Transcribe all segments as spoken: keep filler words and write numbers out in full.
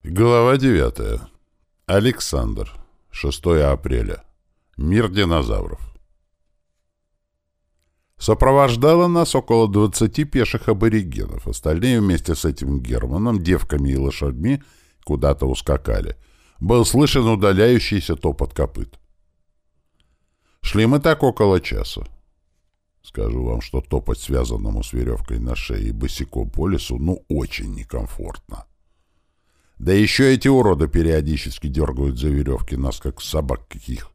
Глава девятая. Александр. шестое апреля. Мир динозавров. Сопровождало нас около двадцати пеших аборигенов. Остальные вместе с этим Германом, девками и лошадьми куда-то ускакали. Был слышен удаляющийся топот копыт. Шли мы так около часа. Скажу вам, что топать связанному с веревкой на шее и босиком по лесу, ну, очень некомфортно. Да еще эти уроды периодически дергают за веревки нас, как собак каких.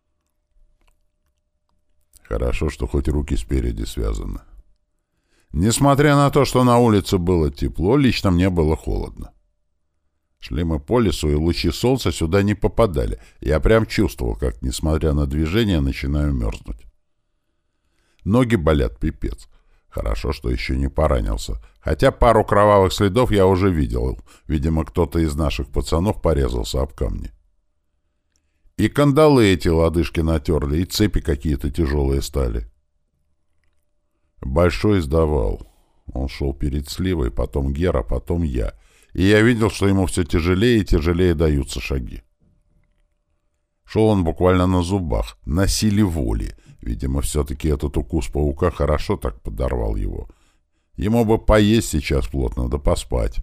Хорошо, что хоть руки спереди связаны. Несмотря на то, что на улице было тепло, лично мне было холодно. Шли мы по лесу, и лучи солнца сюда не попадали. Я прям чувствовал, как, несмотря на движение, начинаю мерзнуть. Ноги болят пипец. Хорошо, что еще не поранился. Хотя пару кровавых следов я уже видел. Видимо, кто-то из наших пацанов порезался об камни. И кандалы эти лодыжки натерли, и цепи какие-то тяжелые стали. Большой сдавал. Он шел перед Сливой, потом Гера, потом я. И я видел, что ему все тяжелее и тяжелее даются шаги. Шел он буквально на зубах, на силе воли. Видимо, все-таки этот укус паука хорошо так подорвал его. Ему бы поесть сейчас плотно, да поспать.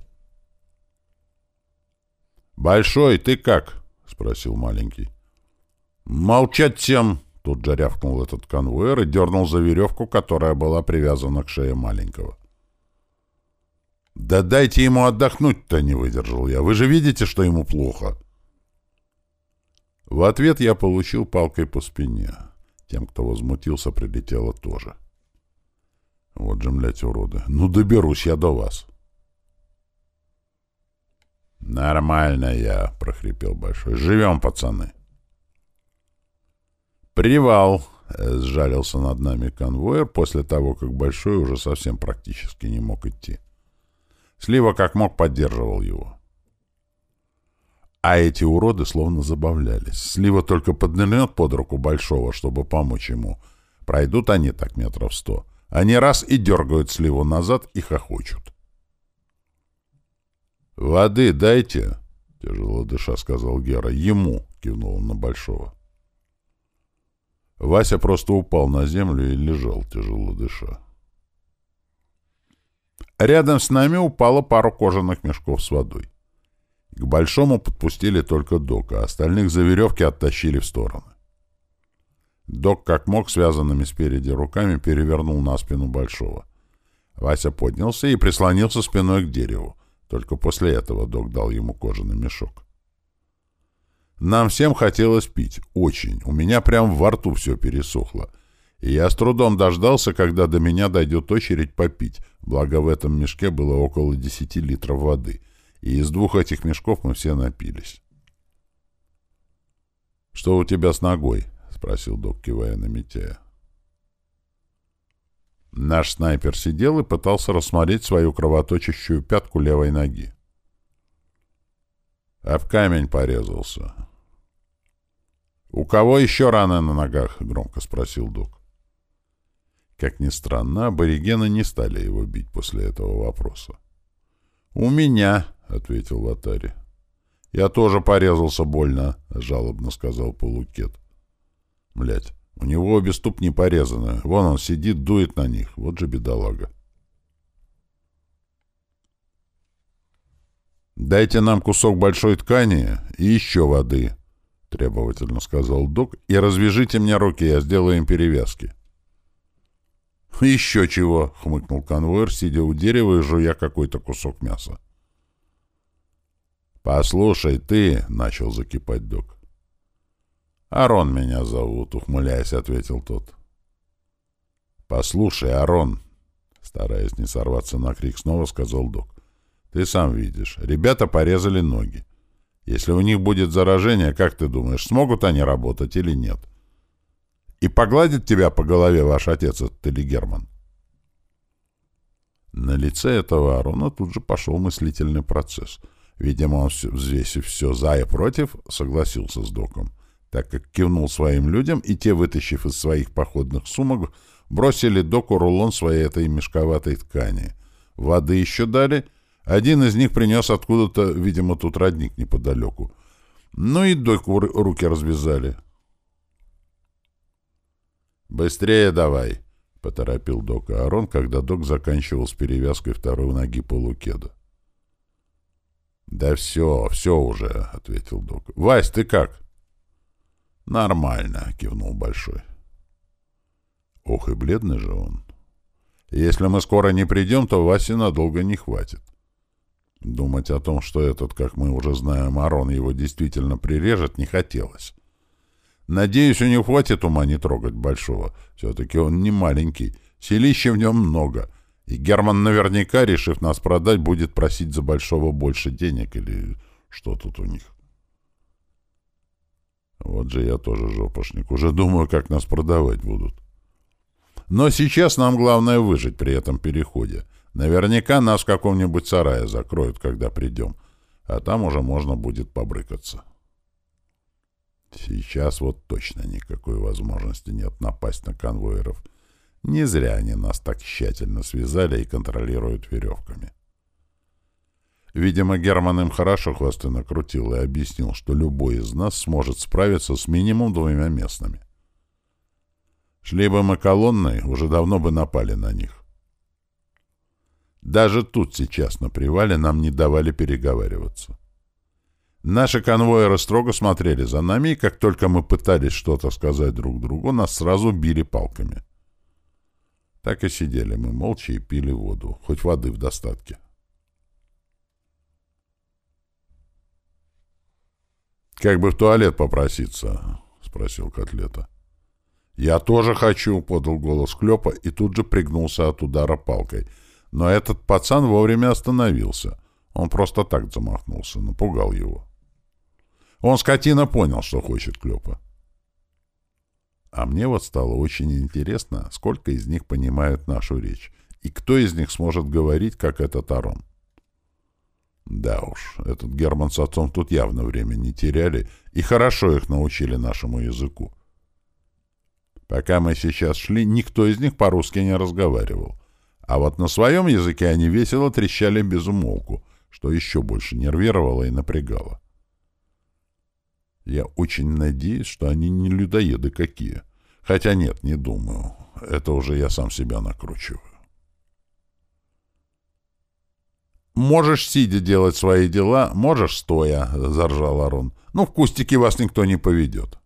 «Большой, ты как?» — спросил маленький. «Молчать всем!» — тут же рявкнул этот конвоир и дернул за веревку, которая была привязана к шее маленького. «Да дайте ему отдохнуть-то!» — не выдержал я. «Вы же видите, что ему плохо!» В ответ я получил палкой по спине. Тем, кто возмутился, прилетело тоже. Вот же, млядь, уроды. Ну, доберусь я до вас. «Нормально я», — прохрипел Большой. «Живем, пацаны». «Привал», — сжалился над нами конвоир после того, как Большой уже совсем практически не мог идти. Слива как мог поддерживал его. А эти уроды словно забавлялись. Слива только поднырнет под руку Большого, чтобы помочь ему. Пройдут они так метров сто. Они раз и дергают Сливу назад и хохочут. «Воды дайте», — тяжело дыша сказал Гера. «Ему», — кивнул он на Большого. Вася просто упал на землю и лежал, тяжело дыша. Рядом с нами упала пара кожаных мешков с водой. К Большому подпустили только Дока, а остальных за веревки оттащили в стороны. Док, как мог, связанными спереди руками, перевернул на спину Большого. Вася поднялся и прислонился спиной к дереву. Только после этого Док дал ему кожаный мешок. Нам всем хотелось пить. Очень. У меня прям во рту все пересохло. И я с трудом дождался, когда до меня дойдет очередь попить. Благо в этом мешке было около десяти литров воды. И из двух этих мешков мы все напились. «Что у тебя с ногой?» — спросил Док, кивая на Митяя. Наш снайпер сидел и пытался рассмотреть свою кровоточащую пятку левой ноги. «Об камень порезался». «У кого еще раны на ногах?» — громко спросил Док. Как ни странно, аборигены не стали его бить после этого вопроса. «У меня», — ответил Ватари. «Я тоже порезался больно», — жалобно сказал Полукет. «Блядь, у него обе ступни порезаны. Вон он сидит, дует на них. Вот же бедолага». «Дайте нам кусок большой ткани и еще воды», — требовательно сказал Док, «и развяжите мне руки, я сделаю им перевязки». «Еще чего», — хмыкнул конвоир, сидя у дерева и жуя какой-то кусок мяса. «Послушай, ты», — начал закипать Док. «Арон меня зовут», — ухмыляясь, ответил тот. «Послушай, Арон», — стараясь не сорваться на крик, снова сказал Док. «Ты сам видишь, ребята порезали ноги. Если у них будет заражение, как ты думаешь, смогут они работать или нет? И погладит тебя по голове ваш отец, этот или Герман?» На лице этого Арона тут же пошел мыслительный процесс. Видимо, он, взвесив все за и против, согласился с Доком, так как кивнул своим людям, и те, вытащив из своих походных сумок, бросили Доку рулон своей этой мешковатой ткани. Воды еще дали, Один из них принес откуда-то, видимо, тут родник неподалеку. Ну и дойку руки развязали. «Быстрее давай!» — поторопил док Аарон, когда док заканчивал с перевязкой второй ноги полукеда. «Да все, все уже», — ответил док. «Вась, ты как?» «Нормально», — кивнул Большой. Ох, и бледный же он. Если мы скоро не придем, то Васе надолго не хватит. Думать о том, что этот, как мы уже знаем, Арон его действительно прирежет, не хотелось. Надеюсь, у него хватит ума не трогать Большого. Все-таки он не маленький, силища в нем много, и Герман наверняка, решив нас продать, будет просить за Большого больше денег или что тут у них. Вот же я тоже жопошник. Уже думаю, как нас продавать будут. Но сейчас нам главное выжить при этом переходе. Наверняка нас в каком-нибудь сарае закроют, когда придем, а там уже можно будет побрыкаться. Сейчас вот точно никакой возможности нет напасть на конвоиров. Не зря они нас так тщательно связали и контролируют веревками. Видимо, Герман им хорошо хвосты накрутил и объяснил, что любой из нас сможет справиться с минимум двумя местными. Шли бы мы колонной, уже давно бы напали на них. Даже тут сейчас на привале нам не давали переговариваться. Наши конвоиры строго смотрели за нами, и как только мы пытались что-то сказать друг другу, нас сразу били палками. Так и сидели мы молча и пили воду, хоть воды в достатке. «Как бы в туалет попроситься?» — спросил Котлета. «Я тоже хочу», — подал голос Клёпа и тут же пригнулся от удара палкой. Но этот пацан вовремя остановился. Он просто так замахнулся, напугал его. Он, скотина, понял, что хочет Клёпа. А мне вот стало очень интересно, сколько из них понимают нашу речь, и кто из них сможет говорить, как этот Арон. Да уж, этот Герман с отцом тут явно время не теряли и хорошо их научили нашему языку. Пока мы сейчас шли, никто из них по-русски не разговаривал. А вот на своем языке они весело трещали без умолку, что еще больше нервировало и напрягало. Я очень надеюсь, что они не людоеды какие. Хотя нет, не думаю. Это уже я сам себя накручиваю. «Можешь сидя делать свои дела, можешь стоя», — заржал Арон. «Ну, в кустике вас никто не поведет».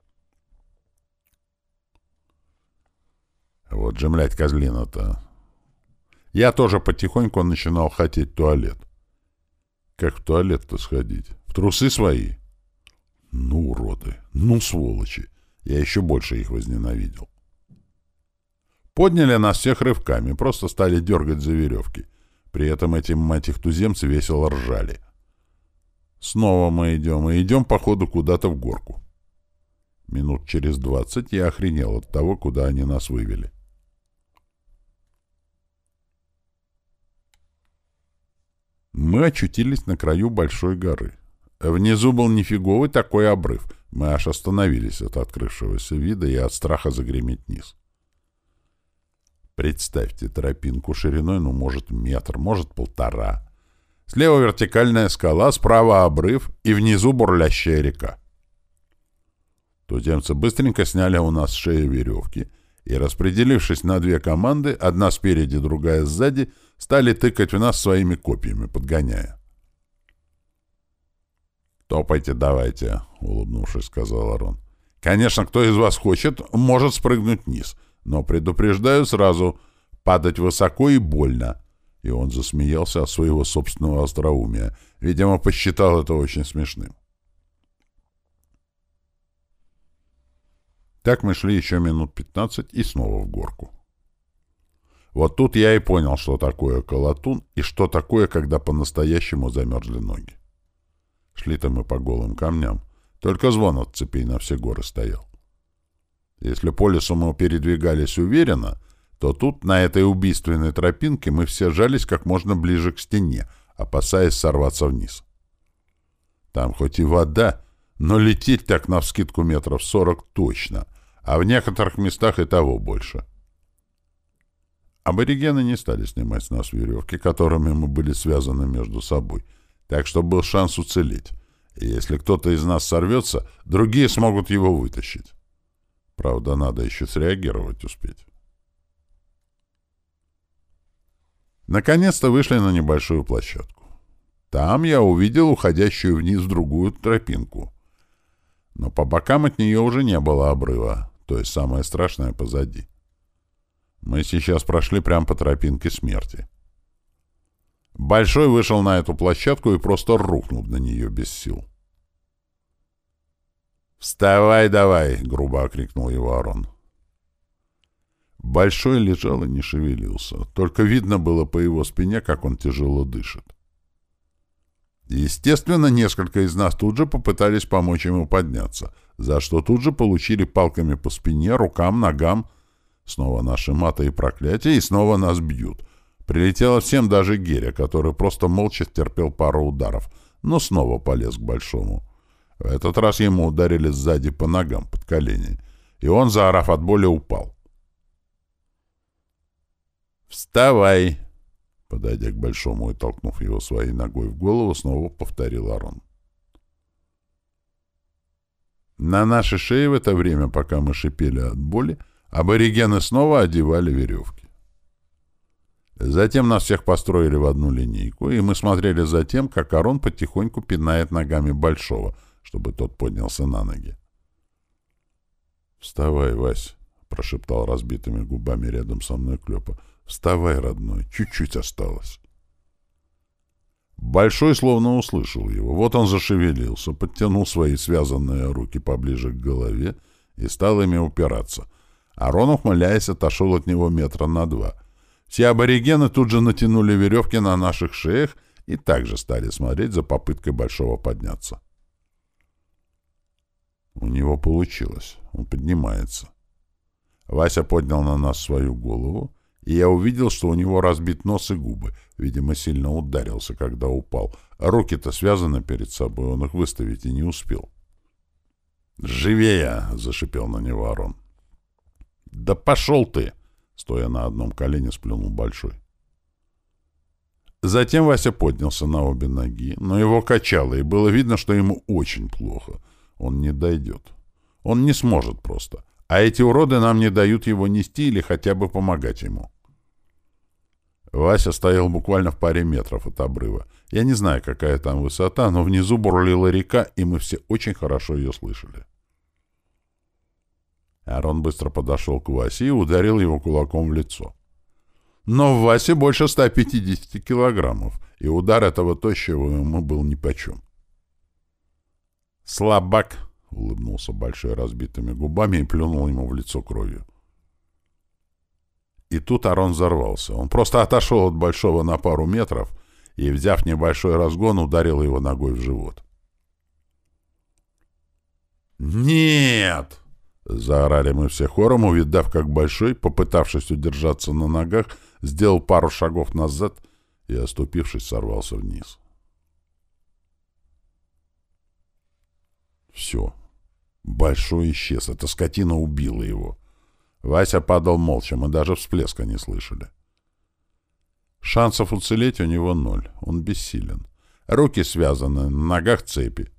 Вот же, млядь, козлина-то. Я тоже потихоньку начинал хотеть туалет. Как в туалет-то сходить? В трусы свои? Ну, уроды, ну, сволочи. Я еще больше их возненавидел. Подняли нас всех рывками, просто стали дергать за веревки. При этом эти, мать их, туземцы весело ржали. Снова мы идем, и идем, походу, куда-то в горку. Минут через двадцать я охренел от того, куда они нас вывели. Мы очутились на краю большой горы. Внизу был нифиговый такой обрыв. Мы аж остановились от открывшегося вида и от страха загреметь вниз. Представьте тропинку шириной, ну, может, метр, может, полтора. Слева вертикальная скала, справа обрыв и внизу бурлящая река. Туземцы быстренько сняли у нас с шеи веревки и, распределившись на две команды, одна спереди, другая сзади, стали тыкать в нас своими копьями, подгоняя. «Топайте давайте», — улыбнувшись, сказал Арон. «Конечно, кто из вас хочет, может спрыгнуть вниз, но предупреждаю сразу, падать высоко и больно». И он засмеялся от своего собственного остроумия. Видимо, посчитал это очень смешным. Так мы шли еще минут пятнадцать и снова в горку. Вот тут я и понял, что такое колотун и что такое, когда по-настоящему замерзли ноги. Шли-то мы по голым камням, только звон от цепей на все горы стоял. Если по лесу мы передвигались уверенно, то тут, на этой убийственной тропинке, мы все жались как можно ближе к стене, опасаясь сорваться вниз. Там хоть и вода, но лететь так навскидку метров сорок точно, а в некоторых местах и того больше. Аборигены не стали снимать с нас веревки, которыми мы были связаны между собой, так что был шанс уцелеть. И если кто-то из нас сорвется, другие смогут его вытащить. Правда, надо еще среагировать успеть. Наконец-то вышли на небольшую площадку. Там я увидел уходящую вниз в другую тропинку. Но по бокам от нее уже не было обрыва, то есть самое страшное позади. Мы сейчас прошли прямо по тропинке смерти. Большой вышел на эту площадку и просто рухнул на нее без сил. «Вставай давай!» — грубо окрикнул его Арон. Большой лежал и не шевелился. Только видно было по его спине, как он тяжело дышит. Естественно, несколько из нас тут же попытались помочь ему подняться, за что тут же получили палками по спине, рукам, ногам. Снова наши маты и проклятия, и снова нас бьют. Прилетело всем, даже Геря, который просто молча терпел пару ударов, но снова полез к Большому. В этот раз ему ударили сзади по ногам, под колени, и он, заорав от боли, упал. «Вставай!» Подойдя к Большому и толкнув его своей ногой в голову, снова повторил Арон. На наши шеи в это время, пока мы шипели от боли, аборигены снова одевали веревки. Затем нас всех построили в одну линейку, и мы смотрели за тем, как Арон потихоньку пинает ногами Большого, чтобы тот поднялся на ноги. «Вставай, Вась!» — прошептал разбитыми губами рядом со мной Клёпа. «Вставай, родной, чуть-чуть осталось». Большой словно услышал его. Вот он зашевелился, подтянул свои связанные руки поближе к голове и стал ими упираться. Арон, ухмыляясь, отошел от него метра на два. Все аборигены тут же натянули веревки на наших шеях и также стали смотреть за попыткой Большого подняться. У него получилось. Он поднимается. Вася поднял на нас свою голову, и я увидел, что у него разбит нос и губы. Видимо, сильно ударился, когда упал. А руки-то связаны перед собой, он их выставить и не успел. «Живее!» — зашипел на него Арон. «Да пошел ты!» — стоя на одном колене, сплюнул Большой. Затем Вася поднялся на обе ноги, но его качало, и было видно, что ему очень плохо. Он не дойдет. Он не сможет просто. А эти уроды нам не дают его нести или хотя бы помогать ему. Вася стоял буквально в паре метров от обрыва. Я не знаю, какая там высота, но внизу бурлила река, и мы все очень хорошо ее слышали. Арон быстро подошел к Васе и ударил его кулаком в лицо. Но в Васе больше ста пятидесяти килограммов, и удар этого тощего ему был нипочем. «Слабак!» — улыбнулся Большой разбитыми губами и плюнул ему в лицо кровью. И тут Арон взорвался. Он просто отошел от Большого на пару метров и, взяв небольшой разгон, ударил его ногой в живот. «Нет!» — заорали мы все хором, увидав, как Большой, попытавшись удержаться на ногах, сделал пару шагов назад и, оступившись, сорвался вниз. Все. Большой исчез. Эта скотина убила его. Вася падал молча, мы даже всплеска не слышали. Шансов уцелеть у него ноль. Он бессилен. Руки связаны, на ногах цепи.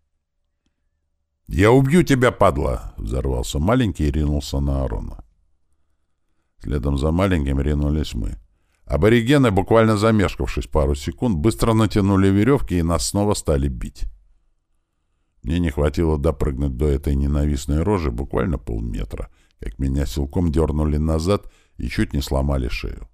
«Я убью тебя, падла!» — взорвался маленький и ринулся на Арона. Следом за маленьким ринулись мы. Аборигены, буквально замешкавшись пару секунд, быстро натянули веревки и нас снова стали бить. Мне не хватило допрыгнуть до этой ненавистной рожи буквально полметра, как меня силком дернули назад и чуть не сломали шею.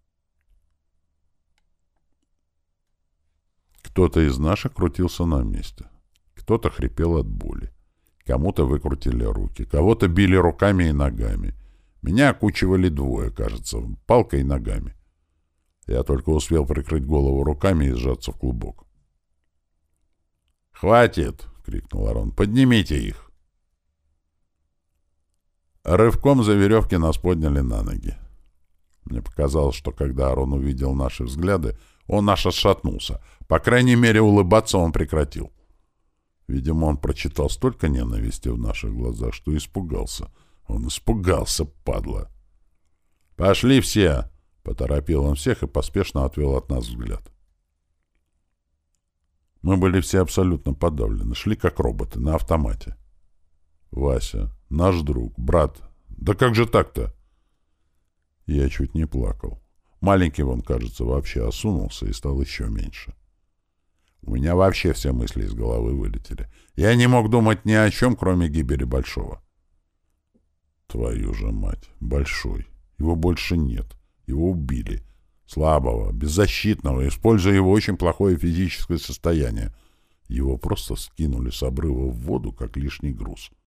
Кто-то из наших крутился на месте. Кто-то хрипел от боли. Кому-то выкрутили руки, кого-то били руками и ногами. Меня окучивали двое, кажется, палкой и ногами. Я только успел прикрыть голову руками и сжаться в клубок. «Хватит!» — крикнул Арон. «Поднимите их!» Рывком за веревки нас подняли на ноги. Мне показалось, что когда Арон увидел наши взгляды, он аж отшатнулся. По крайней мере, улыбаться он прекратил. Видимо, он прочитал столько ненависти в наших глазах, что испугался. Он испугался, падла. «Пошли все!» Поторопил он всех и поспешно отвел от нас взгляд. Мы были все абсолютно подавлены, шли как роботы, на автомате. Вася, наш друг, брат. Да как же так-то? Я чуть не плакал. Маленький вон, кажется, вообще осунулся и стал еще меньше. У меня вообще все мысли из головы вылетели. Я не мог думать ни о чем, кроме гибели Большого. Твою же мать, Большой. Его больше нет. Его убили. Слабого, беззащитного, используя его очень плохое физическое состояние. Его просто скинули с обрыва в воду, как лишний груз.